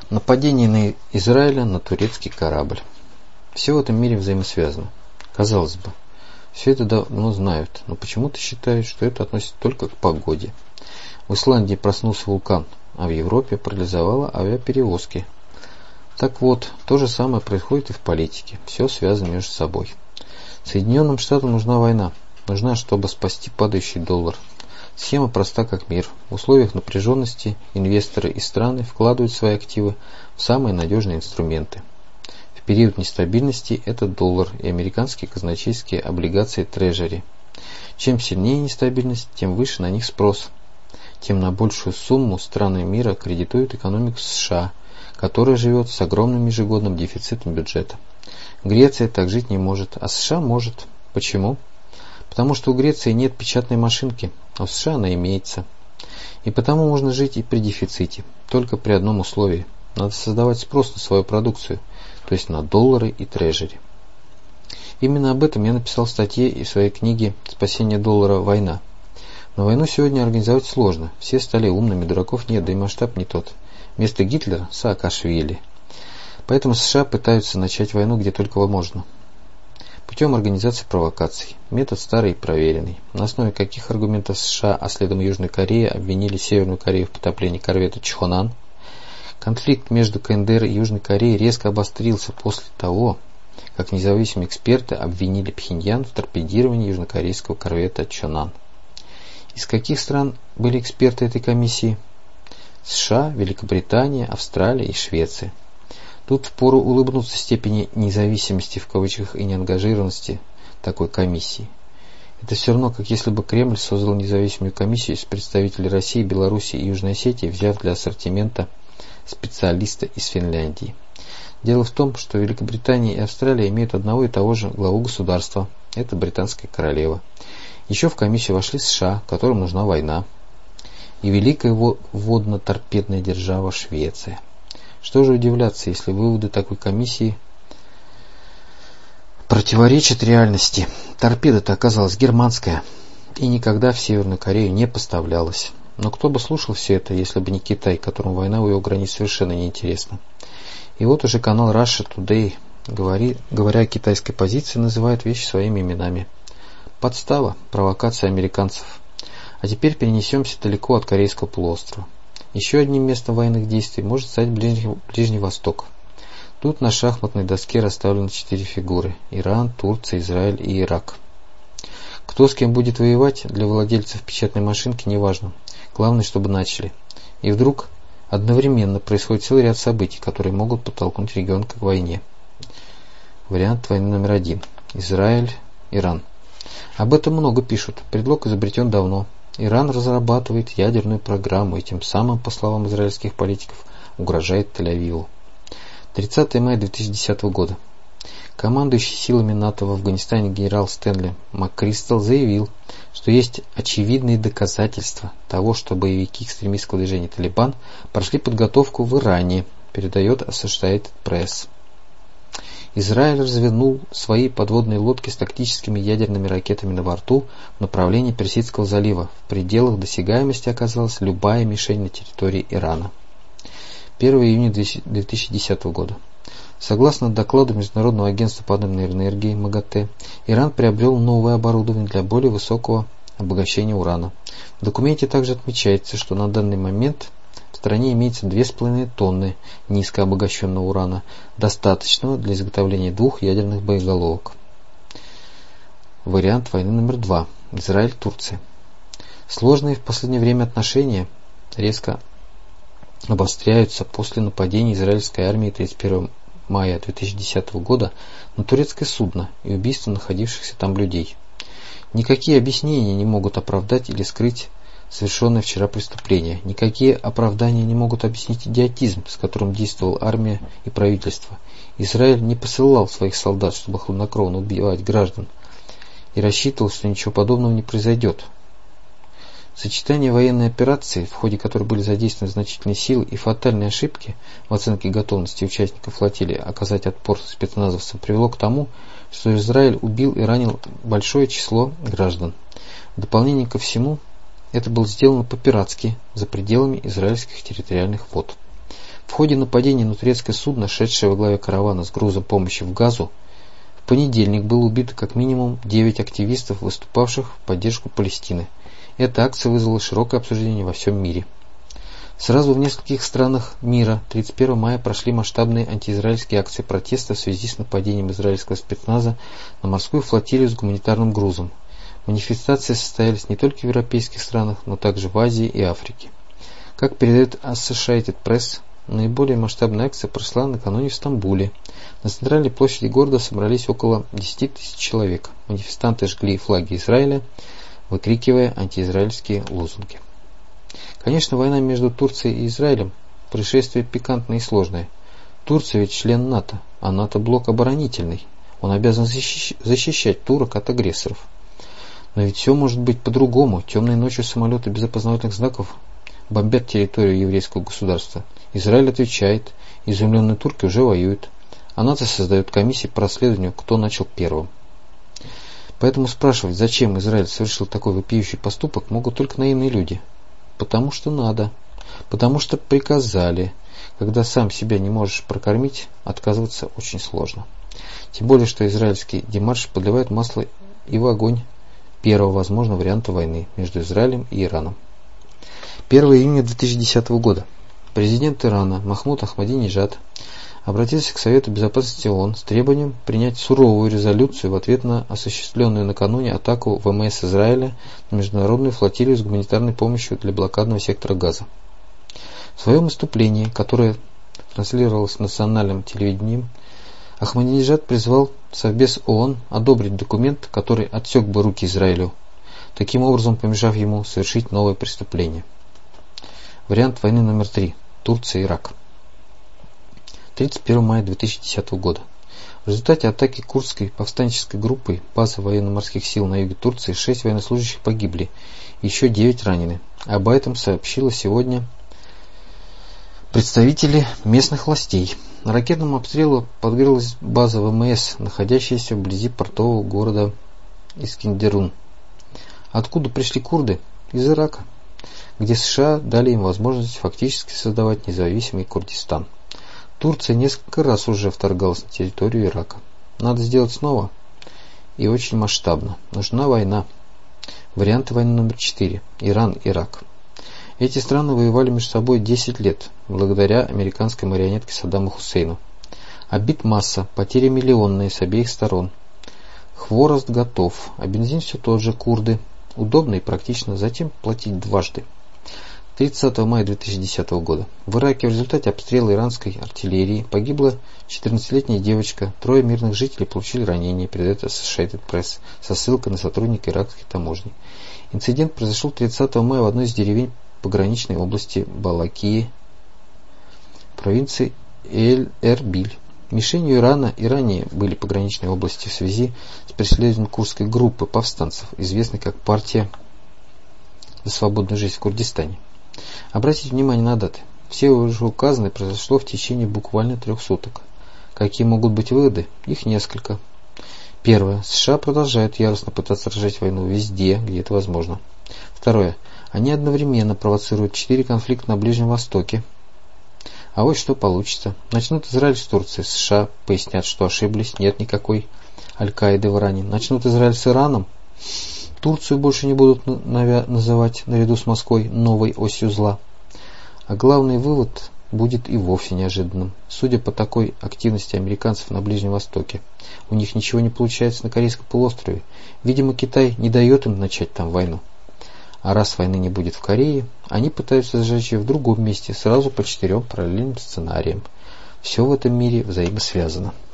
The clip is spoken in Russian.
Нападение на Израиля на турецкий корабль. Все в этом мире взаимосвязано. Казалось бы, все это давно знают, но почему-то считают, что это относится только к погоде. В Исландии проснулся вулкан, а в Европе парализовало авиаперевозки. Так вот, то же самое происходит и в политике. Все связано между собой. Соединенным Штатам нужна война. Нужна, чтобы спасти падающий доллар. Схема проста как мир. В условиях напряженности инвесторы и страны вкладывают свои активы в самые надежные инструменты. В период нестабильности это доллар и американские казначейские облигации трежери. Чем сильнее нестабильность, тем выше на них спрос. Тем на большую сумму страны мира кредитуют экономику США, которая живет с огромным ежегодным дефицитом бюджета. Греция так жить не может, а США может. Почему? Потому что у Греции нет печатной машинки, а у США она имеется. И потому можно жить и при дефиците, только при одном условии. Надо создавать спрос на свою продукцию, то есть на доллары и трежери. Именно об этом я написал в статье и в своей книге «Спасение доллара. Война». Но войну сегодня организовать сложно. Все стали умными, дураков нет, да и масштаб не тот. Вместо Гитлера – Саакашвили. Поэтому США пытаются начать войну где только можно. Путем организации провокаций. Метод старый и проверенный. На основе каких аргументов США, а следом Южной Кореи, обвинили Северную Корею в потоплении корвета Чхонан? Конфликт между КНДР и Южной Кореей резко обострился после того, как независимые эксперты обвинили Пхеньян в торпедировании южнокорейского корвета Чхонан. Из каких стран были эксперты этой комиссии? США, Великобритания, Австралия и Швеция. Тут впору улыбнуться степени «независимости» в кавычках и неангажированности такой комиссии. Это все равно, как если бы Кремль создал независимую комиссию из представителей России, Беларуси и Южной Осетии, взяв для ассортимента специалиста из Финляндии. Дело в том, что Великобритания и Австралия имеют одного и того же главу государства. Это британская королева. Еще в комиссию вошли США, которым нужна война. И великая водно-торпедная держава Швеция. Что же удивляться, если выводы такой комиссии противоречат реальности? Торпеда-то оказалась германская и никогда в Северную Корею не поставлялась. Но кто бы слушал все это, если бы не Китай, которому война у его границ совершенно неинтересна? И вот уже канал Russia Today, говоря о китайской позиции, называет вещи своими именами. Подстава, провокация американцев. А теперь перенесемся далеко от Корейского полуострова. Еще одним местом военных действий может стать Ближний Восток. Тут на шахматной доске расставлены 4 фигуры – Иран, Турция, Израиль и Ирак. Кто с кем будет воевать, для владельцев печатной машинки не важно. Главное, чтобы начали. И вдруг одновременно происходит целый ряд событий, которые могут подтолкнуть регион к войне. Вариант войны номер 1. Израиль, Иран. Об этом много пишут. Предлог изобретен давно. Иран разрабатывает ядерную программу и тем самым, по словам израильских политиков, угрожает Тель-Авиву. 30 мая 2010 года. Командующий силами НАТО в Афганистане генерал Стэнли МакКристал заявил, что есть очевидные доказательства того, что боевики экстремистского движения «Талибан» прошли подготовку в Иране, передает Associated Press. Израиль развернул свои подводные лодки с тактическими ядерными ракетами на борту в направлении Персидского залива. В пределах досягаемости оказалась любая мишень на территории Ирана. 1 июня 2010 года. Согласно докладу Международного агентства по атомной энергии МАГАТЭ, Иран приобрел новое оборудование для более высокого обогащения урана. В документе также отмечается, что на данный момент в стране имеется 2,5 тонны низкообогащенного урана, достаточного для изготовления 2 ядерных боеголовок. Вариант войны номер 2. Израиль-Турция. Сложные в последнее время отношения резко обостряются после нападения израильской армии 31 мая 2010 года на турецкое судно и убийства находившихся там людей. Никакие объяснения не могут оправдать или скрыть совершенное вчера преступление. Никакие оправдания не могут объяснить идиотизм, с которым действовала армия и правительство. Израиль не посылал своих солдат, чтобы хладнокровно убивать граждан, и рассчитывал, что ничего подобного не произойдет. Сочетание военной операции, в ходе которой были задействованы значительные силы, и фатальные ошибки в оценке готовности участников флотилии оказать отпор спецназовцам привело к тому, что Израиль убил и ранил большое число граждан. В дополнение ко всему, это было сделано по-пиратски, за пределами израильских территориальных вод. В ходе нападения на турецкое судно, шедшее во главе каравана с грузом помощи в Газу, в понедельник было убито как минимум 9 активистов, выступавших в поддержку Палестины. Эта акция вызвала широкое обсуждение во всем мире. Сразу в нескольких странах мира 31 мая прошли масштабные антиизраильские акции протеста в связи с нападением израильского спецназа на морскую флотилию с гуманитарным грузом. Манифестации состоялись не только в европейских странах, но также в Азии и Африке. Как передает Associated Press, наиболее масштабная акция прошла накануне в Стамбуле. На центральной площади города собрались около 10 тысяч человек. Манифестанты жгли флаги Израиля, выкрикивая антиизраильские лозунги. Конечно, война между Турцией и Израилем – происшествие пикантное и сложное. Турция ведь член НАТО, а НАТО блок оборонительный. Он обязан защищать турок от агрессоров. Но ведь все может быть по-другому. Темной ночью самолеты без опознавательных знаков бомбят территорию еврейского государства. Израиль отвечает, изумленные турки уже воюют, а НАТО создает комиссии по расследованию, кто начал первым. Поэтому спрашивать, зачем Израиль совершил такой вопиющий поступок, могут только наивные люди. Потому что надо. Потому что приказали. Когда сам себя не можешь прокормить, отказываться очень сложно. Тем более, что израильский демарш подливает масло и в огонь первого возможного варианта войны между Израилем и Ираном. 1 июня 2010 года. Президент Ирана Махмуд Ахмадинеджад обратился к Совету Безопасности ООН с требованием принять суровую резолюцию в ответ на осуществленную накануне атаку ВМС Израиля на международную флотилию с гуманитарной помощью для блокадного сектора Газа. В своем выступлении, которое транслировалось национальным телевидением, Ахмадинеджад призвал Совбез ООН одобрить документ, который отсек бы руки Израилю, таким образом помешав ему совершить новое преступление. Вариант войны номер 3. Турция и Ирак. 31 мая 2010 года. В результате атаки курдской повстанческой группы базы военно-морских сил на юге Турции 6 военнослужащих погибли, еще 9 ранены. Об этом сообщила сегодня представители местных властей. Ракетному обстрелу подверглась база ВМС, находящаяся вблизи портового города Искендерун. Откуда пришли курды? Из Ирака, где США дали им возможность фактически создавать независимый Курдистан. Турция несколько раз уже вторгалась на территорию Ирака. Надо сделать снова и очень масштабно. Нужна война. Варианты войны номер 4. Иран-Ирак. Эти страны воевали между собой 10 лет, благодаря американской марионетке Саддаму Хусейну. Обид масса, потери миллионные с обеих сторон. Хворост готов, а бензин все тот же, курды. Удобно и практично, затем платить дважды. 30 мая 2010 года. В Ираке в результате обстрела иранской артиллерии погибла 14-летняя девочка, 3 мирных жителей получили ранения, передает Associated Press со ссылкой на сотрудника иракской таможни. Инцидент произошел 30 мая в одной из деревень пограничной области Балакии, провинции Эль-Эрбиль. Мишенью Ирана и ранее были пограничные области в связи с преследованием курдской группы повстанцев, известной как партия за свободную жизнь в Курдистане. Обратите внимание на даты. Все уже указанное произошло в течение буквально 3 суток. Какие могут быть выводы? Их несколько. Первое. США продолжают яростно пытаться разжечь войну везде, где это возможно. Второе. Они одновременно провоцируют 4 конфликта на Ближнем Востоке. А вот что получится. Начнут Израиль с Турцией, США пояснят, что ошиблись, нет никакой Аль-Каиды в Иране. Начнут Израиль с Ираном. Турцию больше не будут называть наряду с Москвой новой осью зла. А главный вывод будет и вовсе неожиданным. Судя по такой активности американцев на Ближнем Востоке, у них ничего не получается на Корейском полуострове. Видимо, Китай не дает им начать там войну. А раз войны не будет в Корее, они пытаются сжечь ее в другом месте, сразу по 4 параллельным сценариям. Все в этом мире взаимосвязано.